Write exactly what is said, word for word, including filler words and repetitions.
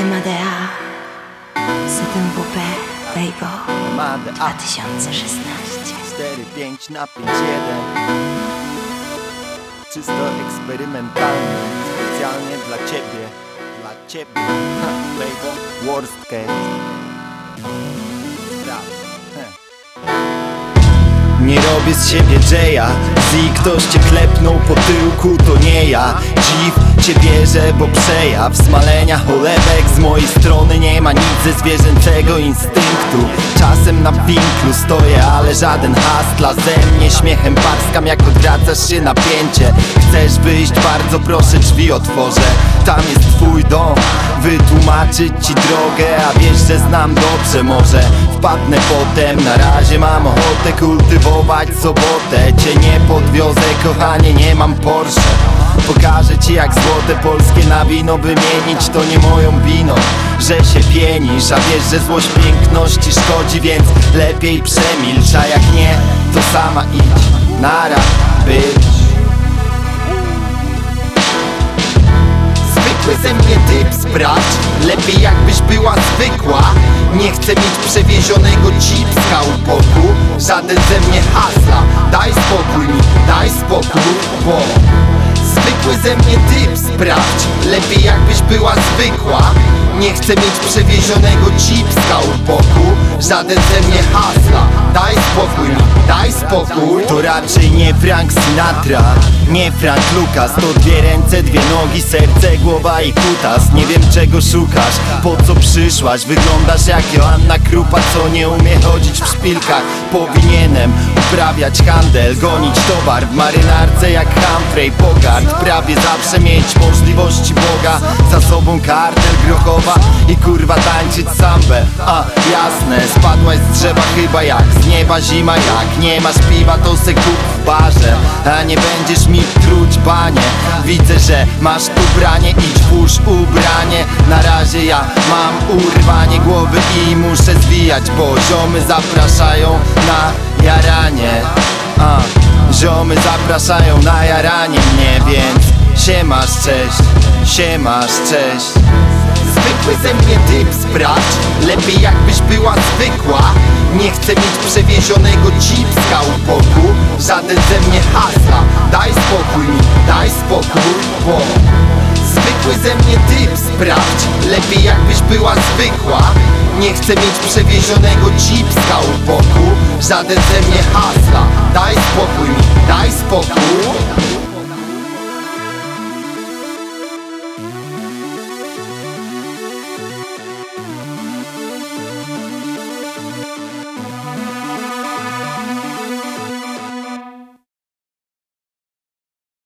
Amadea, Setem W P, Weibo, Amadea dwa tysiące szesnaście. cztery pięć na pięć jeden. Czysto eksperymentalny, specjalnie dla ciebie, dla ciebie. Ha, Weibo, Worst Cat. Nie robię z siebie Jaya, Zi ktoś cię klepnął po tyłku, to nie ja. Dziw cię bierze, bo przejaw smalenia cholewek z mojej strony nie ma nic ze zwierzęcego instynktu. Czasem na winklu stoję, ale żaden hustla ze mnie śmiechem parskam, jak odwracasz się napięcie. Chcesz wyjść? Bardzo proszę, drzwi otworzę. Tam jest twój dom, wytłumaczyć ci drogę, a wiesz, że znam dobrze. Może wpadnę potem, na razie mam ochotę kultywować sobotę. Cię nie podwiozę, kochanie, nie mam Porsche. Pokażę ci, jak złote polskie na wino wymienić. To nie moją winą, że się pienisz, a wiesz, że złość piękności szkodzi, więc lepiej przemilcz. A jak nie, to sama idź, nara, bitch. Zwykły ze mnie typ, sprawdź, lepiej jakbyś była zwykła. Nie chcę mieć przewiezionego cipska u boku, żaden ze mnie hasla. Daj spokój mi, daj spokój, bo zwykły ze mnie typ, sprawdź, lepiej jakbyś była zwykła. Nie chcę mieć przewiezionego cipska u boku, żaden ze mnie hasla. Daj spokój mi, daj spokój. To raczej nie Frank Sinatra, nie Frank Lucas. To dwie ręce, dwie nogi, serce, głowa i kutas. Nie wiem, czego szukasz, po co przyszłaś. Wyglądasz jak Joanna Krupa, co nie umie chodzić w szpilkach. Powinienem uprawiać handel, gonić towar w marynarce jak Humphrey Bogart. Prawie zawsze mieć możliwości Boga, za sobą kartel grochowa i kurwa tańczyć sambę. A jasne, spadłaś z drzewa chyba jak z nieba zima. Jak nie masz piwa, to se kup w barze, a nie będziesz mi truć, panie. Widzę, że masz tu branie, idź włóż ubranie. Na razie ja mam urwanie głowy i muszę zwijać, bo ziomy zapraszają na jaranie. A, ziomy zapraszają na jaranie mnie, więc siemasz, cześć, siemasz, cześć. Zwykły ze mnie typ, sprawdź, lepiej jakbyś była zwykła. Nie chcę mieć przewiezionego cipska u boku, żaden ze mnie hasla. Daj spokój mi, daj spokój, bo zwykły ze mnie typ, sprawdź, lepiej jakbyś była zwykła. Nie chcę mieć przewiezionego cipska u boku, żaden ze mnie hasla. Daj spokój mi, daj spokój.